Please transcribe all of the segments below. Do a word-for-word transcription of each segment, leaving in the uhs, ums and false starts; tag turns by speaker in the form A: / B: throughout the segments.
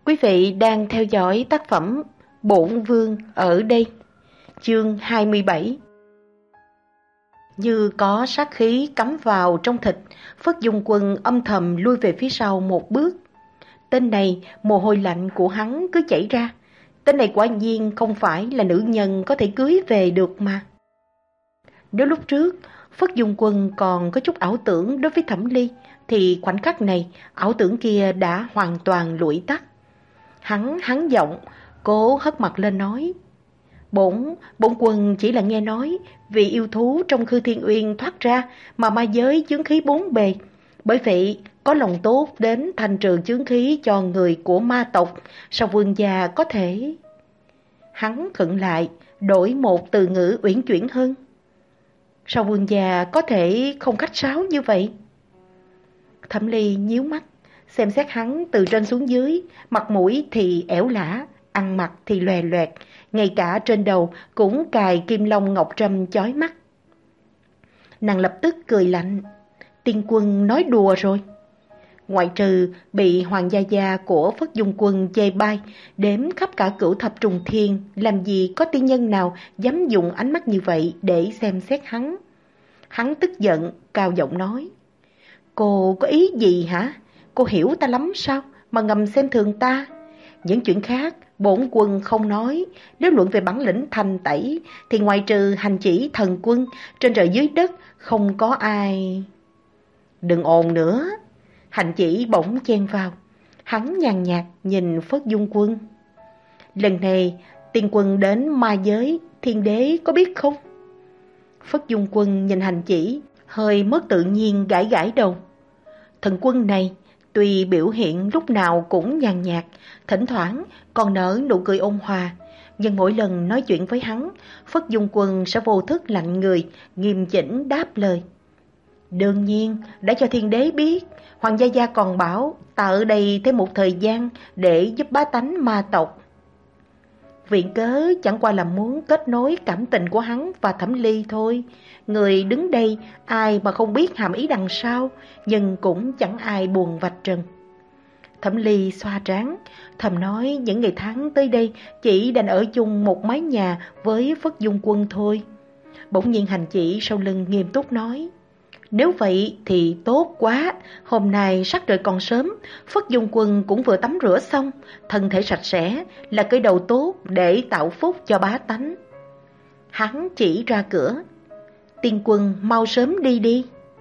A: Quý vị đang theo dõi tác phẩm Bổn Vương ở đây, chương hai mươi bảy. Như có sát khí cắm vào trong thịt, Phất Dung Quân âm thầm lui về phía sau một bước. Tên này, mồ hôi lạnh của hắn cứ chảy ra. Tên này quả nhiên không phải là nữ nhân có thể cưới về được mà. Nếu lúc trước, Phất Dung Quân còn có chút ảo tưởng đối với Thẩm Ly, thì khoảnh khắc này, ảo tưởng kia đã hoàn toàn lụi tắt. Hắn hắn giọng, cố hất mặt lên nói: Bổn, bổn quân chỉ là nghe nói, vì yêu thú trong Khư Thiên Uyên thoát ra mà ma giới chướng khí bốn bề. Bởi vậy, có lòng tốt đến thành trừ chướng khí cho người của ma tộc, sao vương gia có thể... Hắn khựng lại, đổi một từ ngữ uyển chuyển hơn. Sao vương gia có thể không khách sáo như vậy? Thẩm Ly nhíu mắt, xem xét hắn từ trên xuống dưới, mặt mũi thì ẻo lả, ăn mặc thì lòe loẹt, ngay cả trên đầu cũng cài kim long ngọc trâm chói mắt. Nàng lập tức cười lạnh: Tiên quân nói đùa rồi. Ngoại trừ bị hoàng gia gia của Phất Dung Quân chê bai, đếm khắp cả cửu thập trùng thiên, làm gì có tiên nhân nào dám dùng ánh mắt như vậy để xem xét hắn. Hắn tức giận, cao giọng nói: Cô có ý gì hả? Cô hiểu ta lắm sao mà ngầm xem thường ta? Những chuyện khác bổn quân không nói. Nếu luận về bản lĩnh thành tẩy thì ngoài trừ hành chỉ thần quân, trên trời dưới đất không có ai. Đừng ồn nữa. Hành chỉ bỗng chen vào. Hắn nhàn nhạt nhìn Phất Dung Quân: Lần này tiên quân đến ma giới, thiên đế có biết không? Phất Dung Quân nhìn hành chỉ, hơi mất tự nhiên gãi gãi đầu. Thần quân này tuy biểu hiện lúc nào cũng nhàn nhạt, thỉnh thoảng còn nở nụ cười ôn hòa, nhưng mỗi lần nói chuyện với hắn, Phất Dung Quân sẽ vô thức lạnh người, nghiêm chỉnh đáp lời: Đương nhiên, đã cho thiên đế biết, hoàng gia gia còn bảo ta ở đây thêm một thời gian để giúp bá tánh ma tộc. Viện cớ chẳng qua là muốn kết nối cảm tình của hắn và Thẩm Ly thôi. Người đứng đây ai mà không biết hàm ý đằng sau, nhưng cũng chẳng ai buồn vạch trần. Thẩm Ly xoa trán, thầm nói những ngày tháng tới đây chỉ đành ở chung một mái nhà với Phất Dung Quân thôi. Bỗng nhiên hành chỉ sau lưng nghiêm túc nói: Nếu vậy thì tốt quá, hôm nay sắc trời còn sớm, Phất Dung Quân cũng vừa tắm rửa xong, thân thể sạch sẽ là cái đầu tốt để tạo phúc cho bá tánh. Hắn chỉ ra cửa: Tiên quân mau sớm đi đi.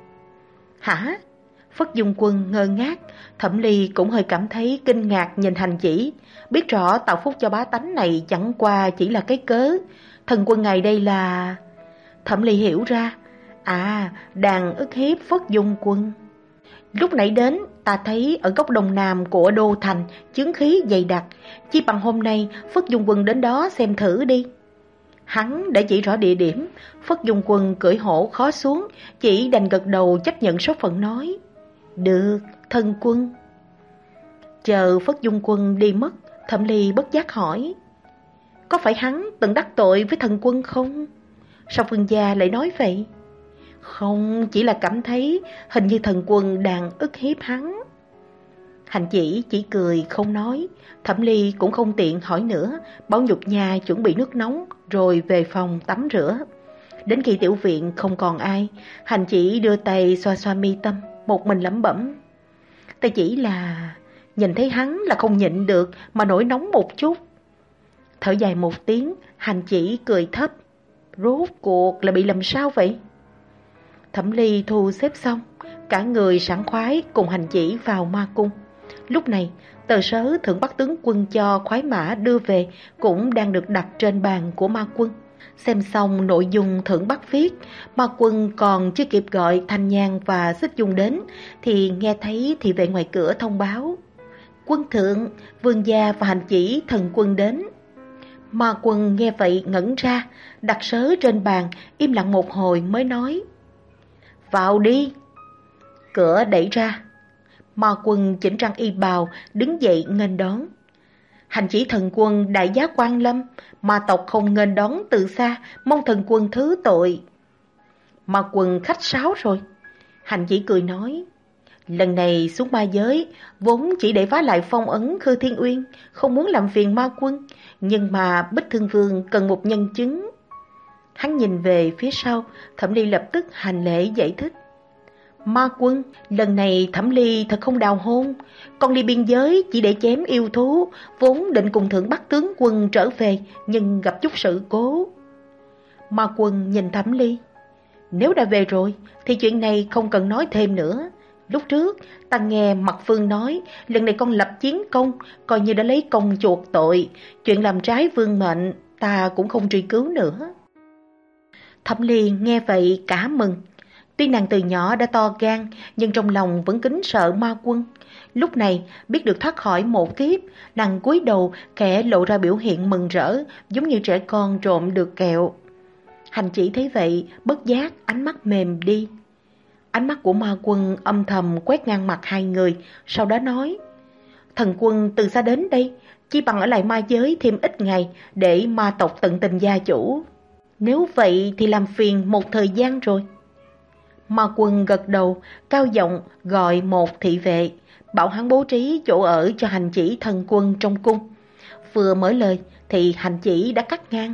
A: Hả? Phất Dung Quân ngơ ngác, Thẩm Ly cũng hơi cảm thấy kinh ngạc nhìn hành chỉ, biết rõ tạo phúc cho bá tánh này chẳng qua chỉ là cái cớ. Thần quân ngài đây là... Thẩm Ly hiểu ra, à, đang ức hiếp Phất Dung Quân. Lúc nãy đến, ta thấy ở góc đông nam của đô thành chướng khí dày đặc, chỉ bằng hôm nay Phất Dung Quân đến đó xem thử đi. Hắn đã chỉ rõ địa điểm, Phất Dung Quân cưỡi hổ khó xuống, chỉ đành gật đầu chấp nhận số phận nói: Được, thân quân. Chờ Phất Dung Quân đi mất, Thẩm Ly bất giác hỏi: Có phải hắn từng đắc tội với thần quân không? Sao vương gia lại nói vậy? Không, chỉ là cảm thấy hình như thần quân đang ức hiếp hắn. Hành chỉ chỉ cười không nói. Thẩm Ly cũng không tiện hỏi nữa, bảo Nhục Nha chuẩn bị nước nóng rồi về phòng tắm rửa. Đến khi tiểu viện không còn ai, hành chỉ đưa tay xoa xoa mi tâm, một mình lẩm bẩm: Ta chỉ là nhìn thấy hắn là không nhịn được mà nổi nóng một chút. Thở dài một tiếng, hành chỉ cười thấp: Rốt cuộc là bị làm sao vậy? Thẩm Ly thu xếp xong, cả người sảng khoái cùng hành chỉ vào ma cung. Lúc này, tờ sớ thượng bắc tướng quân cho khoái mã đưa về cũng đang được đặt trên bàn của ma quân. Xem xong nội dung thượng bắc viết, ma quân còn chưa kịp gọi Thanh Nhan và Xích Dung đến, thì nghe thấy thị vệ ngoài cửa thông báo: Quân thượng, vương gia và hành chỉ thần quân đến. Ma quân nghe vậy ngẩn ra, đặt sớ trên bàn, im lặng một hồi mới nói: Vào đi. Cửa đẩy ra, ma quân chỉnh trang y bào đứng dậy nghênh đón. Hành chỉ thần quân đại giá quan lâm, ma tộc không nghênh đón từ xa, mong thần quân thứ tội. Ma quân khách sáo rồi. Hành chỉ cười nói: Lần này xuống ma giới, vốn chỉ để phá lại phong ấn Khư Thiên Uyên, không muốn làm phiền ma quân, nhưng mà Bích Thương Vương cần một nhân chứng. Hắn nhìn về phía sau, Thẩm Ly lập tức hành lễ giải thích. Ma quân, lần này Thẩm Ly thật không đào hôn, con đi biên giới chỉ để chém yêu thú, vốn định cùng Thượng Bắc tướng quân trở về, nhưng gặp chút sự cố. Ma quân nhìn Thẩm Ly. Nếu đã về rồi, thì chuyện này không cần nói thêm nữa. Lúc trước, ta nghe Mạc Phương nói, lần này con lập chiến công, coi như đã lấy công chuộc tội, chuyện làm trái vương mệnh, ta cũng không truy cứu nữa. Thẩm Ly nghe vậy cả mừng. Tuy nàng từ nhỏ đã to gan, nhưng trong lòng vẫn kính sợ ma quân. Lúc này, biết được thoát khỏi một kiếp, nàng cúi đầu khẽ lộ ra biểu hiện mừng rỡ, giống như trẻ con trộm được kẹo. Hành Chỉ thấy vậy, bất giác ánh mắt mềm đi. Ánh mắt của ma quân âm thầm quét ngang mặt hai người, sau đó nói: Thần quân từ xa đến đây, chỉ bằng ở lại ma giới thêm ít ngày để ma tộc tận tình gia chủ. Nếu vậy thì làm phiền một thời gian rồi. Ma quân gật đầu, cao giọng gọi một thị vệ, bảo hắn bố trí chỗ ở cho Hành Chỉ thần quân trong cung. Vừa mở lời thì Hành Chỉ đã cắt ngang.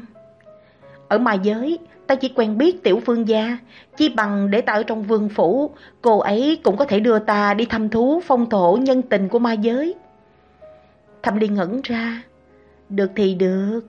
A: Ở ma giới, ta chỉ quen biết tiểu vương gia, chỉ bằng để ta ở trong vương phủ, cô ấy cũng có thể đưa ta đi thăm thú phong thổ nhân tình của ma giới. Thẩm Ly ngẩn ra. Được thì được.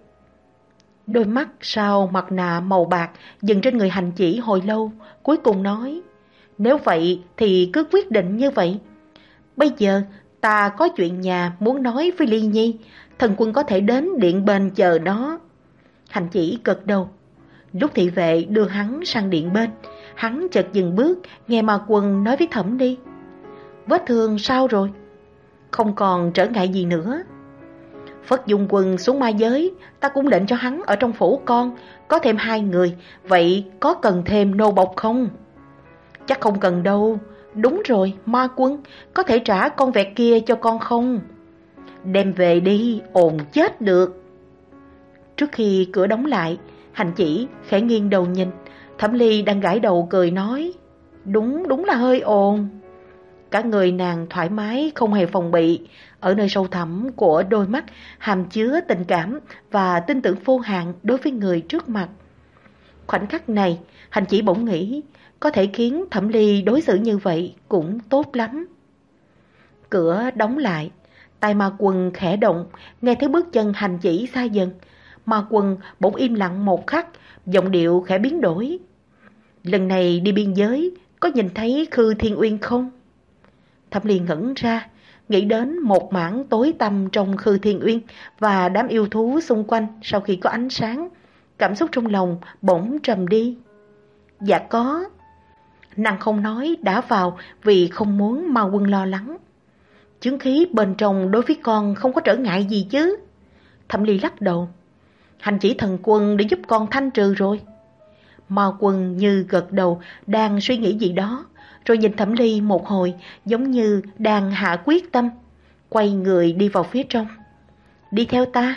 A: Đôi mắt sau mặt nạ màu bạc dừng trên người Hành Chỉ hồi lâu, cuối cùng nói: Nếu vậy thì cứ quyết định như vậy. Bây giờ ta có chuyện nhà muốn nói với Ly Nhi, thần quân có thể đến điện bên chờ đó. Hành Chỉ gật đầu. Lúc thị vệ đưa hắn sang điện bên, hắn chợt dừng bước, nghe ma quân nói với Thẩm Ly: Vết thương sao rồi? Không còn trở ngại gì nữa. Phất Dung Quân xuống ma giới, ta cũng định cho hắn ở trong phủ con, có thêm hai người, vậy có cần thêm nô bộc không? Chắc không cần đâu. Đúng rồi, ma quân, có thể trả con vẹt kia cho con không? Đem về đi, ồn chết được. Trước khi cửa đóng lại, Hành Chỉ khẽ nghiêng đầu nhìn, Thẩm Ly đang gãi đầu cười nói: Đúng, đúng là hơi ồn. Cả người nàng thoải mái không hề phòng bị, ở nơi sâu thẳm của đôi mắt hàm chứa tình cảm và tin tưởng vô hạn đối với người trước mặt. Khoảnh khắc này, Hành Chỉ bỗng nghĩ, có thể khiến Thẩm Ly đối xử như vậy cũng tốt lắm. Cửa đóng lại, tai ma quân khẽ động, nghe thấy bước chân Hành Chỉ xa dần. Ma quân bỗng im lặng một khắc, giọng điệu khẽ biến đổi. Lần này đi biên giới, có nhìn thấy Khư Thiên Uyên không? Thẩm Ly ngẩn ra, nghĩ đến một mảng tối tăm trong Khư Thiên Uyên và đám yêu thú xung quanh sau khi có ánh sáng. Cảm xúc trong lòng bỗng trầm đi. Dạ có. Nàng không nói đã vào vì không muốn ma quân lo lắng. Chứng khí bên trong đối với con không có trở ngại gì chứ? Thẩm Ly lắc đầu. Hành Chỉ thần quân để giúp con thanh trừ rồi. Ma quân như gật đầu, đang suy nghĩ gì đó, rồi nhìn Thẩm Ly một hồi, giống như đang hạ quyết tâm, quay người đi vào phía trong. Đi theo ta.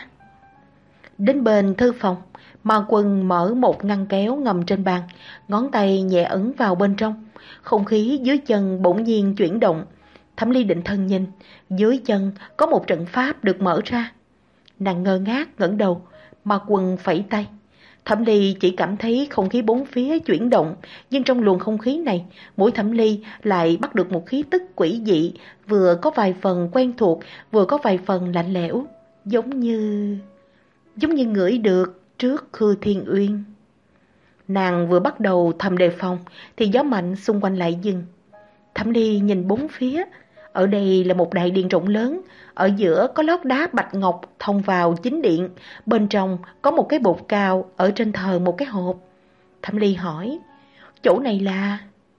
A: Đến bên thư phòng, ma quân mở một ngăn kéo ngầm trên bàn, ngón tay nhẹ ấn vào bên trong. Không khí dưới chân bỗng nhiên chuyển động. Thẩm Ly định thần nhìn, dưới chân có một trận pháp được mở ra. Nàng ngơ ngác ngẩng đầu, ma quân phẩy tay. Thẩm Ly chỉ cảm thấy không khí bốn phía chuyển động, nhưng trong luồng không khí này, mũi Thẩm Ly lại bắt được một khí tức quỷ dị, vừa có vài phần quen thuộc, vừa có vài phần lạnh lẽo, giống như... giống như ngửi được trước Khư Thiên Uyên. Nàng vừa bắt đầu thầm đề phòng, thì gió mạnh xung quanh lại dừng. Thẩm Ly nhìn bốn phía, ở đây là một đại điện rộng lớn, ở giữa có lót đá bạch ngọc thông vào chính điện, bên trong có một cái bột cao, ở trên thờ một cái hộp. Thẩm Ly hỏi, chỗ này là...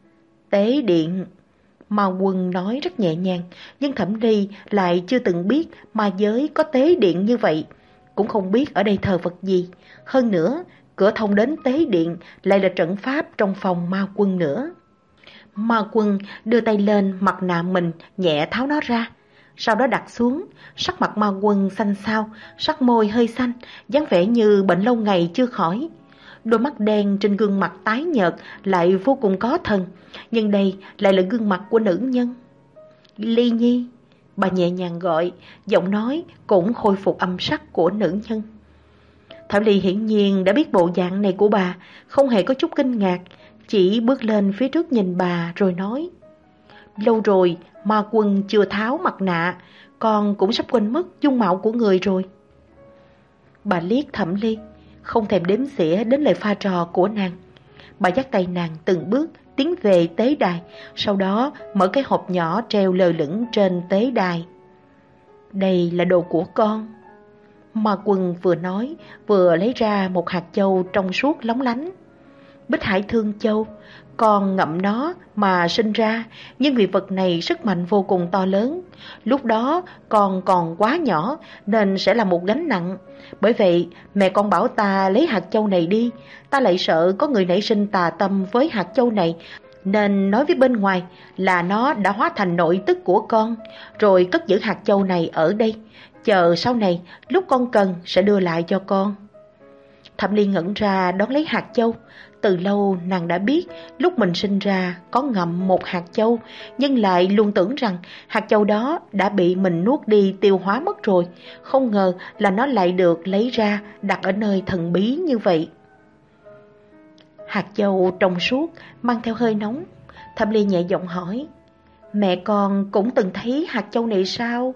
A: Tế điện. Ma quân nói rất nhẹ nhàng, nhưng Thẩm Ly lại chưa từng biết ma giới có tế điện như vậy, cũng không biết ở đây thờ vật gì. Hơn nữa, cửa thông đến tế điện lại là trận pháp trong phòng ma quân nữa. Ma quân đưa tay lên mặt nạ mình, nhẹ tháo nó ra, sau đó đặt xuống. Sắc mặt ma quân xanh xao, sắc môi hơi xanh, dáng vẻ như bệnh lâu ngày chưa khỏi. Đôi mắt đen trên gương mặt tái nhợt lại vô cùng có thần, nhưng đây lại là gương mặt của nữ nhân. Ly Nhi, bà nhẹ nhàng gọi, giọng nói cũng khôi phục âm sắc của nữ nhân. Thẩm Ly hiển nhiên đã biết bộ dạng này của bà, không hề có chút kinh ngạc, chỉ bước lên phía trước nhìn bà rồi nói: Lâu rồi Ma Quân chưa tháo mặt nạ, con cũng sắp quên mất dung mạo của người rồi. Bà liếc Thẩm Ly, không thèm đếm xỉa đến lời pha trò của nàng. Bà dắt tay nàng từng bước tiến về tế đài, sau đó mở cái hộp nhỏ treo lơ lửng trên tế đài. Đây là đồ của con. Ma Quân vừa nói, vừa lấy ra một hạt châu trong suốt lóng lánh. Bích Hải Thương Châu, con ngậm nó mà sinh ra, nhưng vì vật này sức mạnh vô cùng to lớn. Lúc đó con còn quá nhỏ nên sẽ là một gánh nặng. Bởi vậy mẹ con bảo ta lấy hạt châu này đi. Ta lại sợ có người nảy sinh tà tâm với hạt châu này, nên nói với bên ngoài là nó đã hóa thành nội tức của con, rồi cất giữ hạt châu này ở đây. Chờ sau này lúc con cần sẽ đưa lại cho con. Thẩm Ly ngẩn ra đón lấy hạt châu. Từ lâu nàng đã biết lúc mình sinh ra có ngậm một hạt châu, nhưng lại luôn tưởng rằng hạt châu đó đã bị mình nuốt đi tiêu hóa mất rồi. Không ngờ là nó lại được lấy ra đặt ở nơi thần bí như vậy. Hạt châu trong suốt mang theo hơi nóng. Thẩm Ly nhẹ giọng hỏi: Mẹ con cũng từng thấy hạt châu này sao?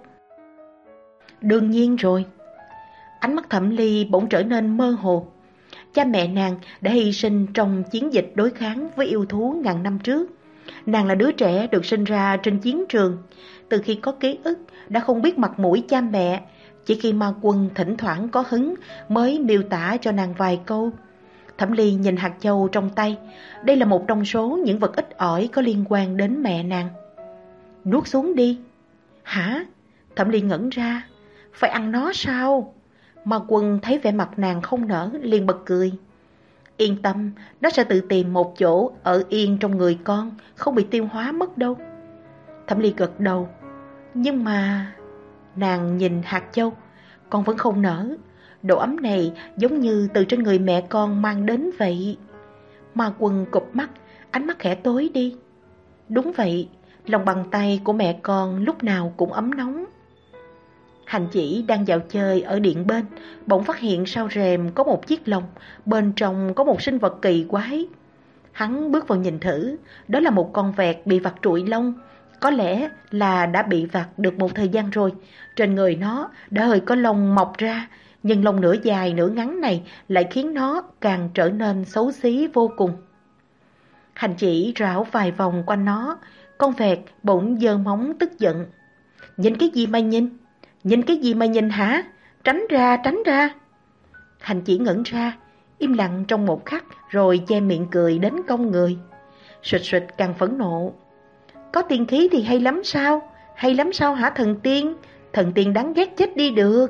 A: Đương nhiên rồi. Ánh mắt Thẩm Ly bỗng trở nên mơ hồ. Cha mẹ nàng đã hy sinh trong chiến dịch đối kháng với yêu thú ngàn năm trước. Nàng là đứa trẻ được sinh ra trên chiến trường. Từ khi có ký ức đã không biết mặt mũi cha mẹ. Chỉ khi Ma Quân thỉnh thoảng có hứng mới miêu tả cho nàng vài câu. Thẩm Ly nhìn hạt châu trong tay. Đây là một trong số những vật ít ỏi có liên quan đến mẹ nàng. Nuốt xuống đi. Hả? Thẩm Ly ngẩn ra. Phải ăn nó sao? Ma Quân thấy vẻ mặt nàng không nở, liền bật cười. Yên tâm, nó sẽ tự tìm một chỗ ở yên trong người con, không bị tiêu hóa mất đâu. Thẩm Ly gật đầu. Nhưng mà... Nàng nhìn hạt châu, con vẫn không nở. Độ ấm này giống như từ trên người mẹ con mang đến vậy. Ma Quân cụp mắt, ánh mắt khẽ tối đi. Đúng vậy, lòng bàn tay của mẹ con lúc nào cũng ấm nóng. Hành Chỉ đang dạo chơi ở điện bên, bỗng phát hiện sau rèm có một chiếc lồng, bên trong có một sinh vật kỳ quái. Hắn bước vào nhìn thử, đó là một con vẹt bị vặt trụi lông. Có lẽ là đã bị vặt được một thời gian rồi. Trên người nó đã hơi có lông mọc ra, nhưng lông nửa dài nửa ngắn này lại khiến nó càng trở nên xấu xí vô cùng. Hành Chỉ rảo vài vòng quanh nó, con vẹt bỗng giơ móng tức giận. Nhìn cái gì mà nhìn? Nhìn cái gì mà nhìn hả? Tránh ra, tránh ra. Hành Chỉ ngẩn ra, im lặng trong một khắc rồi che miệng cười đến cong người. Sụt sụt càng phẫn nộ. Có tiên khí thì hay lắm sao? Hay lắm sao hả thần tiên? Thần tiên đáng ghét chết đi được.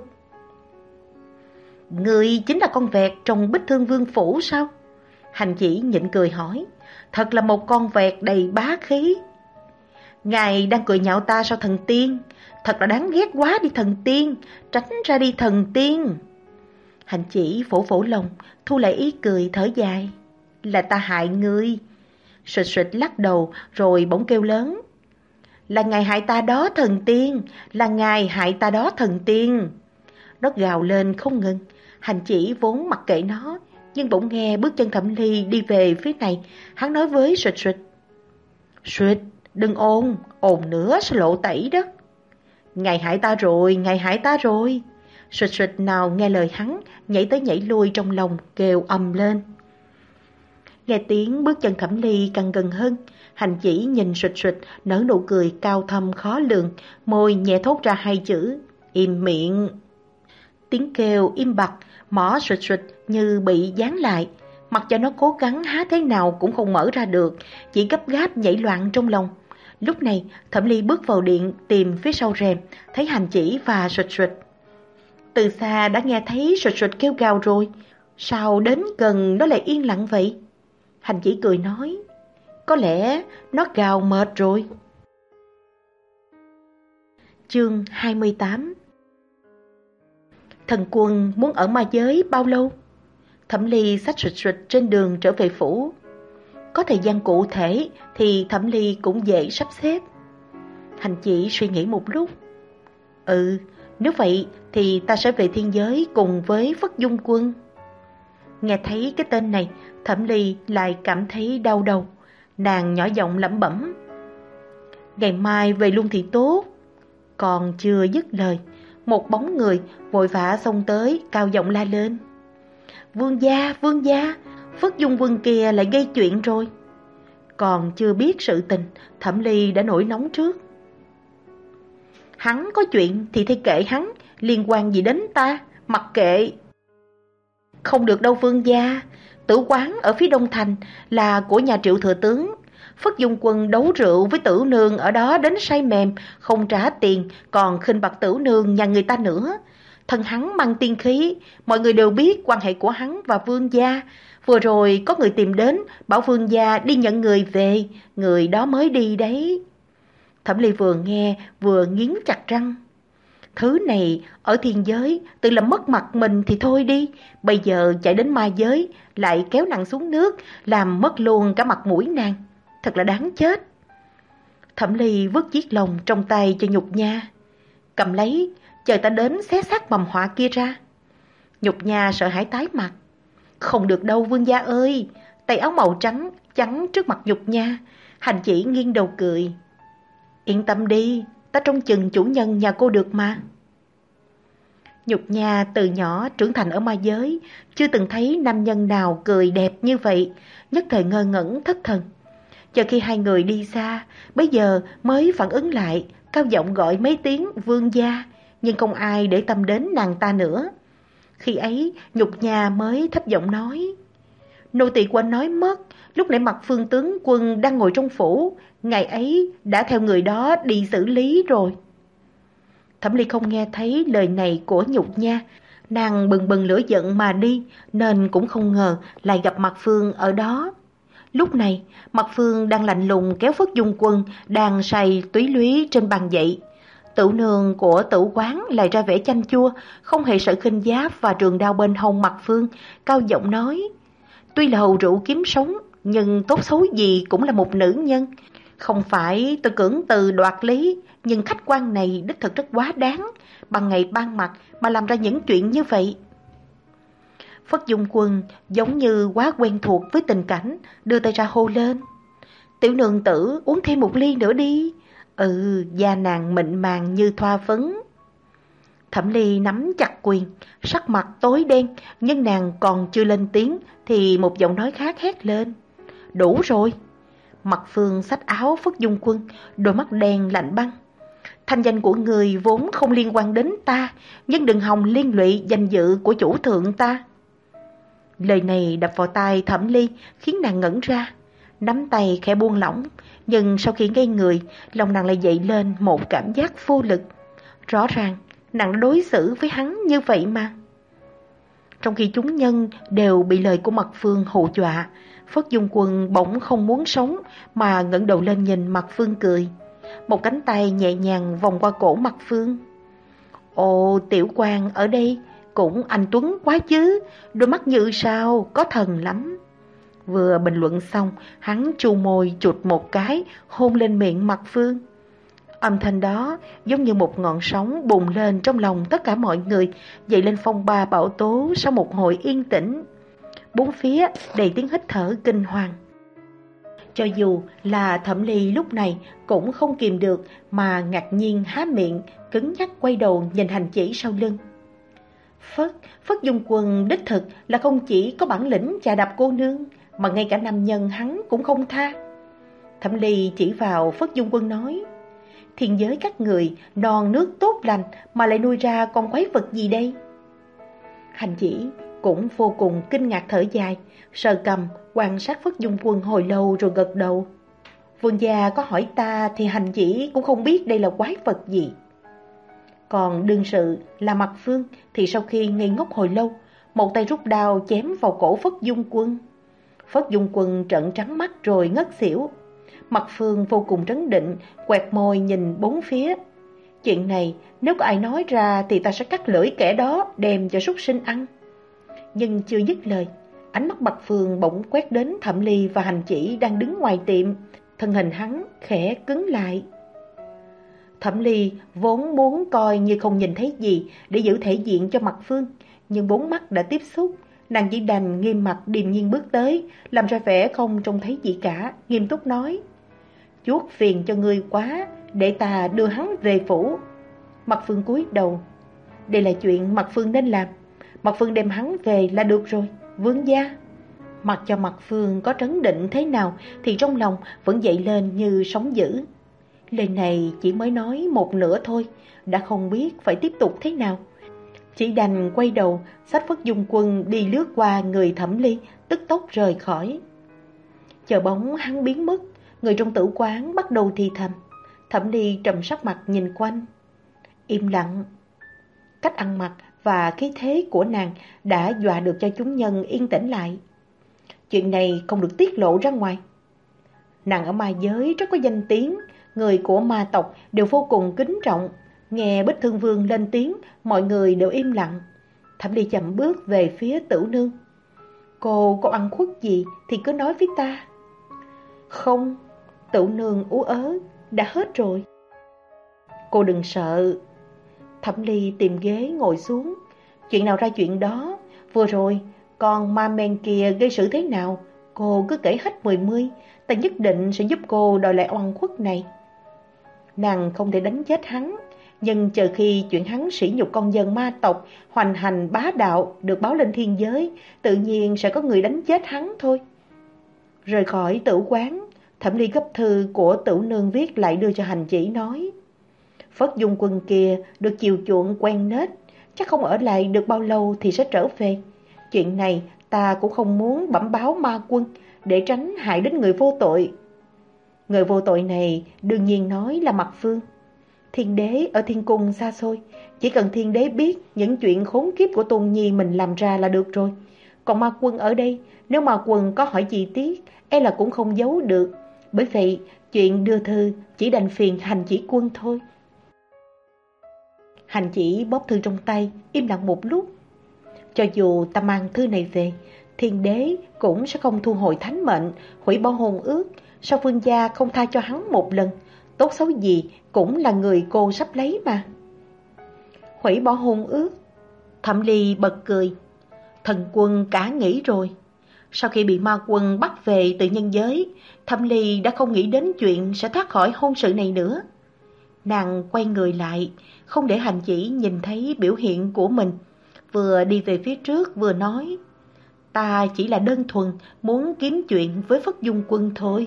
A: Người chính là con vẹt trong Bích Thương Vương phủ sao? Hành Chỉ nhịn cười hỏi. Thật là một con vẹt đầy bá khí. Ngài đang cười nhạo ta sao thần tiên? Thật là đáng ghét quá đi thần tiên. Tránh ra đi thần tiên. Hành Chỉ phổ phổ lòng, thu lại ý cười thở dài. Là ta hại ngươi. Sụt sụt lắc đầu rồi bỗng kêu lớn. Là ngài hại ta đó thần tiên. Là ngài hại ta đó thần tiên. Nó gào lên không ngừng. Hành Chỉ vốn mặc kệ nó, nhưng bỗng nghe bước chân Thẩm Ly đi về phía này. Hắn nói với sụt sụt. Sụt, đừng ồn, ồn nữa sẽ lộ tẩy đó. Ngài hại ta rồi, ngài hại ta rồi. Sụt sụt nào nghe lời hắn, nhảy tới nhảy lui trong lòng, kêu ầm lên. Nghe tiếng bước chân Thẩm Ly càng gần hơn, Hành Chỉ nhìn sụt sụt, nở nụ cười cao thâm khó lường, môi nhẹ thốt ra hai chữ, im miệng. Tiếng kêu im bặt, mỏ sụt sụt như bị dán lại, mặc cho nó cố gắng há thế nào cũng không mở ra được, chỉ gấp gáp nhảy loạn trong lòng. Lúc này, Thẩm Ly bước vào điện tìm phía sau rèm, thấy Hành Chỉ và sụt sụt. Từ xa đã nghe thấy sụt sụt kêu gào rồi, sao đến gần nó lại yên lặng vậy? Hành Chỉ cười nói, có lẽ nó gào mệt rồi. Chương hai mươi tám. Thần Quân muốn ở ma giới bao lâu? Thẩm Ly xách sụt sụt trên đường trở về phủ. Có thời gian cụ thể thì Thẩm Ly cũng dễ sắp xếp. Hành chỉ suy nghĩ một lúc. Ừ, nếu vậy thì ta sẽ về thiên giới cùng với Phất Dung Quân. Nghe thấy cái tên này, Thẩm Ly lại cảm thấy đau đầu. Nàng nhỏ giọng lẩm bẩm. Ngày mai về luôn thì tốt. Còn chưa dứt lời, một bóng người vội vã xông tới, cao giọng la lên. Vương gia, vương gia, Phất Dung Quân kia lại gây chuyện rồi. Còn chưa biết sự tình, Thẩm Ly đã nổi nóng trước. Hắn có chuyện thì thay kệ hắn, liên quan gì đến ta, mặc kệ. Không được đâu vương gia, tử quán ở phía đông thành là của nhà Triệu thừa tướng. Phất Dung Quân đấu rượu với Tử Nương ở đó đến say mềm, không trả tiền, còn khinh bạc Tử Nương nhà người ta nữa. Thân hắn mang tiên khí, mọi người đều biết quan hệ của hắn và vương gia. Vừa rồi có người tìm đến, bảo vương gia đi nhận người về, người đó mới đi đấy. Thẩm Ly vừa nghe, vừa nghiến chặt răng. Thứ này, ở thiên giới, tự làm mất mặt mình thì thôi đi. Bây giờ chạy đến ma giới, lại kéo nàng xuống nước, làm mất luôn cả mặt mũi nàng. Thật là đáng chết. Thẩm Ly vứt chiếc lồng trong tay cho Nhục Nha. Cầm lấy, chờ ta đến xé xác mầm họa kia ra. Nhục Nha sợ hãi tái mặt. Không được đâu vương gia ơi. Tay áo màu trắng, trắng trước mặt Nhục Nha. Hành chỉ nghiêng đầu cười. Yên tâm đi, ta trông chừng chủ nhân nhà cô được mà. Nhục Nha từ nhỏ trưởng thành ở ma giới, chưa từng thấy nam nhân nào cười đẹp như vậy, nhất thời ngơ ngẩn thất thần. Chờ khi hai người đi xa, bây giờ mới phản ứng lại, cao giọng gọi mấy tiếng vương gia, nhưng không ai để tâm đến nàng ta nữa. Khi ấy, Nhục Nha mới thấp giọng nói. Nô tỳ quên nói mất, lúc nãy Mặt Phương tướng quân đang ngồi trong phủ, ngày ấy đã theo người đó đi xử lý rồi. Thẩm Ly không nghe thấy lời này của Nhục Nha, nàng bừng bừng lửa giận mà đi, nên cũng không ngờ lại gặp Mặt Phương ở đó. Lúc này, Mặt Phương đang lạnh lùng kéo Phất Dung Quân đang say túy lúy trên bàn dậy. Tử Nương của Tử quán lại ra vẻ chanh chua, không hề sợ khinh giáp và trường đao bên hông Mặt Phương, cao giọng nói. Tuy là hầu rượu kiếm sống, nhưng tốt xấu gì cũng là một nữ nhân. Không phải tôi cưỡng từ đoạt lý, nhưng khách quan này đích thực rất quá đáng, bằng ngày ban mặt mà làm ra những chuyện như vậy. Phất Dung Quân giống như quá quen thuộc với tình cảnh, đưa tay ra hô lên. Tiểu nương tử uống thêm một ly nữa đi. Ừ, da nàng mịn màng như thoa phấn. Thẩm Ly nắm chặt quyền, sắc mặt tối đen, nhưng nàng còn chưa lên tiếng thì một giọng nói khác hét lên. Đủ rồi. Mặt Phương xách áo Phất Dung Quân, đôi mắt đen lạnh băng. Thanh danh của người vốn không liên quan đến ta, nhưng đừng hòng liên lụy danh dự của chủ thượng ta. Lời này đập vào tai Thẩm Ly, khiến nàng ngẩn ra. Nắm tay khẽ buông lỏng, nhưng sau khi ngây người, lòng nàng lại dậy lên một cảm giác vô lực. Rõ ràng, nàng đã đối xử với hắn như vậy mà. Trong khi chúng nhân đều bị lời của Mặt Phương hù dọa, Phất Dung Quân bỗng không muốn sống mà ngẩng đầu lên nhìn Mặt Phương cười. Một cánh tay nhẹ nhàng vòng qua cổ Mặt Phương. Ồ, tiểu quan ở đây cũng anh tuấn quá chứ, đôi mắt như sao, có thần lắm. Vừa bình luận xong, hắn chu môi chụt một cái, hôn lên miệng Mặt Phương. Âm thanh đó giống như một ngọn sóng bùng lên trong lòng tất cả mọi người, dậy lên phong ba bão tố sau một hồi yên tĩnh. Bốn phía đầy tiếng hít thở kinh hoàng. Cho dù là Thẩm Ly lúc này cũng không kìm được mà ngạc nhiên há miệng, cứng nhắc quay đầu nhìn hành chỉ sau lưng. Phất, Phất Dung Quân đích thực là không chỉ có bản lĩnh chà đạp cô nương, mà ngay cả nam nhân hắn cũng không tha. Thẩm Ly chỉ vào Phất Dung Quân nói, thiên giới các người non nước tốt lành mà lại nuôi ra con quái vật gì đây? Hành chỉ cũng vô cùng kinh ngạc thở dài, sờ cầm quan sát Phất Dung Quân hồi lâu rồi gật đầu. Vương gia có hỏi ta thì hành chỉ cũng không biết đây là quái vật gì. Còn đương sự là Mặt Phương thì sau khi ngây ngốc hồi lâu, một tay rút đao chém vào cổ Phất Dung Quân. Phất Dung Quân trợn trắng mắt rồi ngất xỉu. Mặt Phương vô cùng trấn định, quẹt môi nhìn bốn phía. Chuyện này nếu có ai nói ra thì ta sẽ cắt lưỡi kẻ đó đem cho súc sinh ăn. Nhưng chưa dứt lời, ánh mắt Mặt Phương bỗng quét đến Thẩm Ly và hành chỉ đang đứng ngoài tiệm. Thân hình hắn khẽ cứng lại. Thẩm Ly vốn muốn coi như không nhìn thấy gì để giữ thể diện cho Mạc Phương, nhưng bốn mắt đã tiếp xúc, nàng chỉ đành nghiêm mặt điềm nhiên bước tới, làm ra vẻ không trông thấy gì cả, nghiêm túc nói: "Chuốt phiền cho ngươi quá, để ta đưa hắn về phủ." Mạc Phương cúi đầu: "Đây là chuyện Mạc Phương nên làm, Mạc Phương đem hắn về là được rồi, vương gia." Mặc cho Mạc Phương có trấn định thế nào thì trong lòng vẫn dậy lên như sóng dữ. Lời này chỉ mới nói một nửa thôi, đã không biết phải tiếp tục thế nào. Chỉ đành quay đầu, xách Phất Dung Quân đi lướt qua người Thẩm Ly, tức tốc rời khỏi. Chờ bóng hắn biến mất, người trong tử quán bắt đầu thì thầm. Thẩm Ly trầm sắc mặt nhìn quanh, im lặng. Cách ăn mặc và khí thế của nàng đã dọa được cho chúng nhân yên tĩnh lại. Chuyện này không được tiết lộ ra ngoài. Nàng ở ma giới rất có danh tiếng, người của ma tộc đều vô cùng kính trọng. Nghe Bích Thương Vương lên tiếng, mọi người đều im lặng. Thẩm Ly chậm bước về phía Tửu Nương. "Cô có ăn khuất gì thì cứ nói với ta." "Không." Tửu Nương ú ớ, "đã hết rồi." "Cô đừng sợ." Thẩm Ly tìm ghế ngồi xuống. "Chuyện nào ra chuyện đó, vừa rồi con ma men kia gây sự thế nào, cô cứ kể hết mười mươi, ta nhất định sẽ giúp cô đòi lại oan khuất này." Nàng không thể đánh chết hắn, nhưng chờ khi chuyện hắn sỉ nhục con dân ma tộc, hoành hành bá đạo được báo lên thiên giới, tự nhiên sẽ có người đánh chết hắn thôi. Rời khỏi tử quán, Thẩm Ly gấp thư của Tửu Nương viết lại đưa cho hành chỉ, nói: "Phất Dung Quân kia được chiều chuộng quen nết, chắc không ở lại được bao lâu thì sẽ trở về. Chuyện này ta cũng không muốn bẩm báo ma quân, để tránh hại đến người vô tội." Người vô tội này đương nhiên nói là Mạc Phương. Thiên đế ở thiên cung xa xôi, chỉ cần thiên đế biết những chuyện khốn kiếp của Tôn Nhi mình làm ra là được rồi. Còn ma quân ở đây, nếu ma quân có hỏi chi tiết, e là cũng không giấu được. Bởi vậy, chuyện đưa thư chỉ đành phiền hành chỉ quân thôi. Hành chỉ bóp thư trong tay, im lặng một lúc. Cho dù ta mang thư này về, thiên đế cũng sẽ không thu hồi thánh mệnh, hủy bỏ hôn ước. Sao vương gia không tha cho hắn một lần? Tốt xấu gì cũng là người cô sắp lấy mà. Hủy bỏ hôn ước? Thẩm Ly bật cười. Thần quân cả nghĩ rồi. Sau khi bị ma quân bắt về từ nhân giới, Thẩm Ly đã không nghĩ đến chuyện sẽ thoát khỏi hôn sự này nữa. Nàng quay người lại, không để hành chỉ nhìn thấy biểu hiện của mình, vừa đi về phía trước vừa nói: "Ta chỉ là đơn thuần muốn kiếm chuyện với Phất Dung Quân thôi."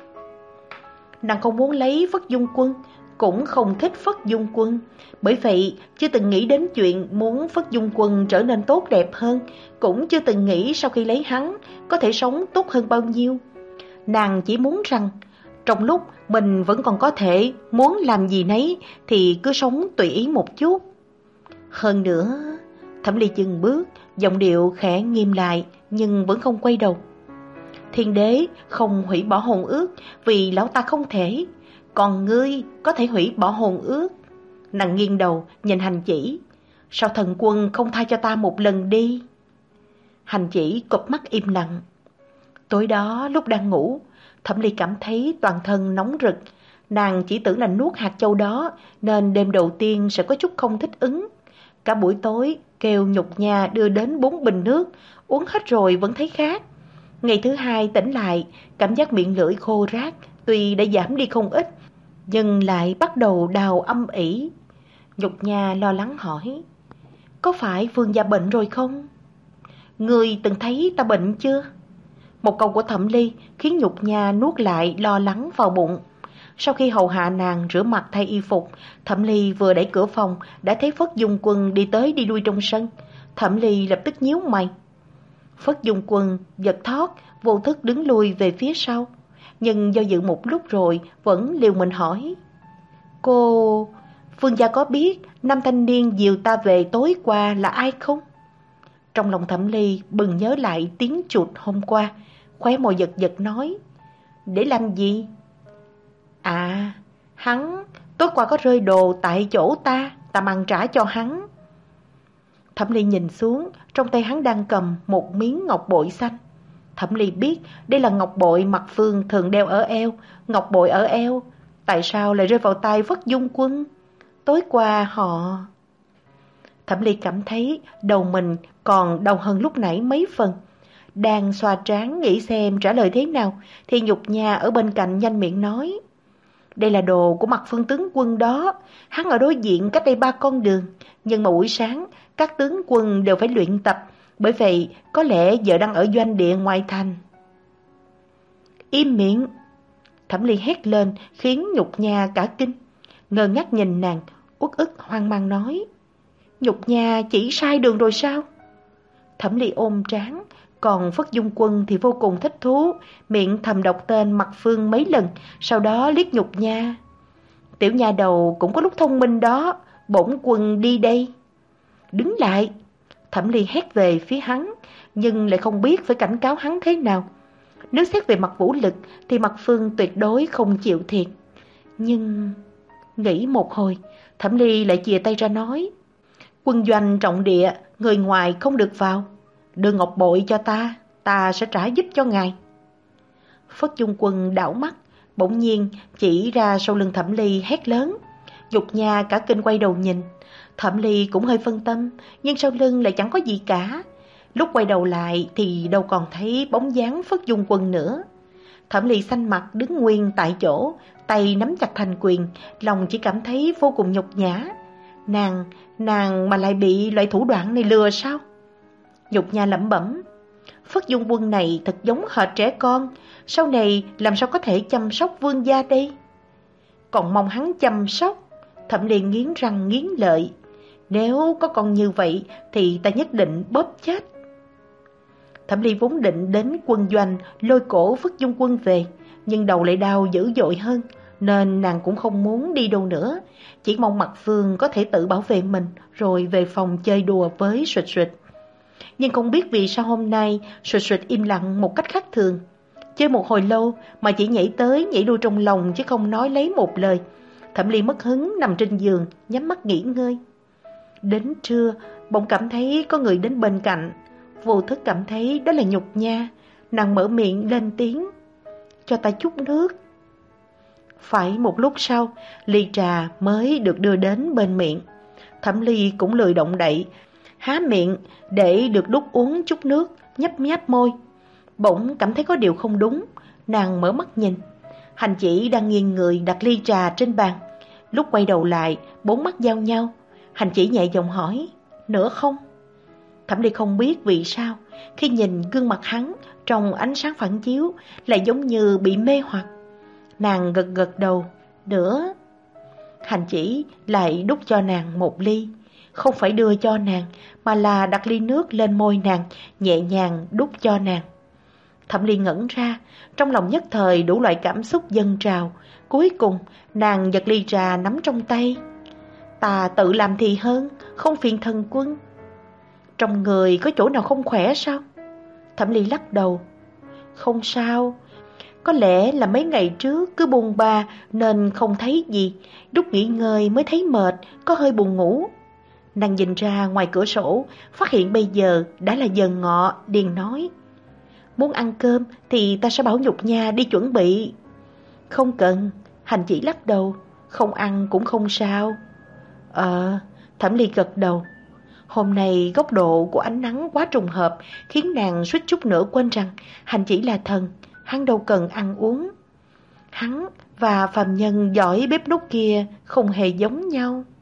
A: Nàng không muốn lấy Phất Dung Quân, cũng không thích Phất Dung Quân, bởi vậy chưa từng nghĩ đến chuyện muốn Phất Dung Quân trở nên tốt đẹp hơn, cũng chưa từng nghĩ sau khi lấy hắn có thể sống tốt hơn bao nhiêu. Nàng chỉ muốn rằng trong lúc mình vẫn còn có thể muốn làm gì nấy thì cứ sống tùy ý một chút. Hơn nữa, Thẩm Ly dừng bước, giọng điệu khẽ nghiêm lại nhưng vẫn không quay đầu. Thiên đế không hủy bỏ hôn ước vì lão ta không thể, còn ngươi có thể hủy bỏ hôn ước. Nàng nghiêng đầu nhìn hành chỉ. Sao thần quân không tha cho ta một lần đi? Hành chỉ cụp mắt im lặng. Tối đó lúc đang ngủ, Thẩm Ly cảm thấy toàn thân nóng rực. Nàng chỉ tưởng là nuốt hạt châu đó nên đêm đầu tiên sẽ có chút không thích ứng. Cả buổi tối kêu nhục nhà đưa đến bốn bình nước, uống hết rồi vẫn thấy khát. Ngày thứ hai tỉnh lại, cảm giác miệng lưỡi khô rát, tuy đã giảm đi không ít, nhưng lại bắt đầu đau âm ỉ. Nhục Nha lo lắng hỏi: "Có phải vương gia bệnh rồi không? Ngươi từng thấy ta bệnh chưa?" Một câu của Thẩm Ly khiến Nhục Nha nuốt lại lo lắng vào bụng. Sau khi hầu hạ nàng rửa mặt thay y phục, Thẩm Ly vừa đẩy cửa phòng đã thấy Phất Dung Quân đi tới đi lui trong sân. Thẩm Ly lập tức nhíu mày. Phất Dung Quân giật thót, vô thức đứng lui về phía sau, nhưng do dự một lúc rồi vẫn liều mình hỏi: "Cô, vương gia có biết nam thanh niên dìu ta về tối qua là ai không?" Trong lòng Thẩm Ly bừng nhớ lại tiếng chuột hôm qua, khóe môi giật giật nói: "Để làm gì?" "À, hắn tối qua có rơi đồ tại chỗ ta, ta mang trả cho hắn." Thẩm Ly nhìn xuống, trong tay hắn đang cầm một miếng ngọc bội xanh. Thẩm Ly biết đây là ngọc bội Mạc Phương thường đeo ở eo. Ngọc bội ở eo Tại sao lại rơi vào tay Phất Dung Quân? Tối qua họ... Thẩm Ly cảm thấy đầu mình còn đau hơn lúc nãy mấy phần. Đang xoa trán nghĩ xem trả lời thế nào, thì Nhục Nha ở bên cạnh nhanh miệng nói. Đây là đồ của Mặt Phương tướng quân đó, hắn ở đối diện cách đây ba con đường. Nhưng mà buổi sáng, các tướng quân đều phải luyện tập, bởi vậy có lẽ giờ đang ở doanh địa ngoài thành. Im miệng! Thẩm Ly hét lên khiến Nhục Nha cả kinh. Ngơ ngác nhìn nàng, uất ức hoang mang nói. Nhục Nha chỉ sai đường rồi sao? Thẩm Ly ôm trán, còn Phất Dung Quân thì vô cùng thích thú, miệng thầm đọc tên Mặt Phương mấy lần, sau đó liếc Nhục Nha. Tiểu nha đầu cũng có lúc thông minh đó, bổn quân đi đây. Đứng lại! Thẩm Ly hét về phía hắn, nhưng lại không biết phải cảnh cáo hắn thế nào. Nếu xét về mặt vũ lực thì Mặt Phương tuyệt đối không chịu thiệt. Nhưng... Nghĩ một hồi, Thẩm Ly lại chìa tay ra nói. Quân doanh trọng địa, người ngoài không được vào. Đưa ngọc bội cho ta, ta sẽ trả giúp cho ngài. Phất Dung Quân đảo mắt, bỗng nhiên chỉ ra sau lưng Thẩm Ly hét lớn. Nhục Nha cả kinh quay đầu nhìn. Thẩm Ly cũng hơi phân tâm, nhưng sau lưng lại chẳng có gì cả. Lúc quay đầu lại thì đâu còn thấy bóng dáng Phất Dung Quân nữa. Thẩm Ly xanh mặt đứng nguyên tại chỗ, tay nắm chặt thành quyền, lòng chỉ cảm thấy vô cùng nhục nhã. Nàng, nàng mà lại bị loại thủ đoạn này lừa sao? Nhục Nha lẩm bẩm. Phất Dung Quân này thật giống hệt trẻ con, sau này làm sao có thể chăm sóc vương gia đây? Còn mong hắn chăm sóc. Thẩm Ly nghiến răng nghiến lợi. Nếu có con như vậy thì ta nhất định bóp chết. Thẩm Ly vốn định đến quân doanh lôi cổ Phất Dung Quân về, nhưng đầu lại đau dữ dội hơn, nên nàng cũng không muốn đi đâu nữa, chỉ mong Mặt Phương có thể tự bảo vệ mình rồi về phòng chơi đùa với Sụt Sụt. Nhưng không biết vì sao hôm nay Sụt Sụt im lặng một cách khác thường. Chơi một hồi lâu mà chỉ nhảy tới nhảy đuôi trong lòng chứ không nói lấy một lời. Thẩm Ly mất hứng nằm trên giường, nhắm mắt nghỉ ngơi. Đến trưa, bỗng cảm thấy có người đến bên cạnh. Vô thức cảm thấy đó là Nhục Nha. Nàng mở miệng lên tiếng. Cho ta chút nước. Phải một lúc sau, ly trà mới được đưa đến bên miệng. Thẩm Ly cũng lười động đậy, há miệng để được đút uống chút nước, nhấp nháp môi. Bỗng cảm thấy có điều không đúng, nàng mở mắt nhìn. Hành Chỉ đang nghiêng người đặt ly trà trên bàn. Lúc quay đầu lại, bốn mắt giao nhau. Hành Chỉ nhẹ giọng hỏi, nữa không? Thẩm Ly không biết vì sao, khi nhìn gương mặt hắn trong ánh sáng phản chiếu, lại giống như bị mê hoặc. Nàng gật gật đầu, nữa. Hành Chỉ lại đút cho nàng một ly, không phải đưa cho nàng, mà là đặt ly nước lên môi nàng, nhẹ nhàng đút cho nàng. Thẩm Ly ngẩn ra, trong lòng nhất thời đủ loại cảm xúc dâng trào. Cuối cùng, nàng giật ly trà nắm trong tay. Ta tự làm thì hơn, không phiền thần quân. Trong người có chỗ nào không khỏe sao? Thẩm Ly lắc đầu. Không sao, có lẽ là mấy ngày trước cứ buồn ba nên không thấy gì, lúc nghỉ ngơi mới thấy mệt, có hơi buồn ngủ. Nàng nhìn ra ngoài cửa sổ, phát hiện bây giờ đã là giờ ngọ, liền nói. Muốn ăn cơm thì ta sẽ bảo Nhục Nha đi chuẩn bị. Không cần, Hành Chỉ lắc đầu, không ăn cũng không sao. Ờ, Thẩm Ly gật đầu. Hôm nay góc độ của ánh nắng quá trùng hợp, khiến nàng suýt chút nữa quên rằng Hành Chỉ là thần, hắn đâu cần ăn uống. Hắn và phàm nhân giỏi bếp núc kia không hề giống nhau.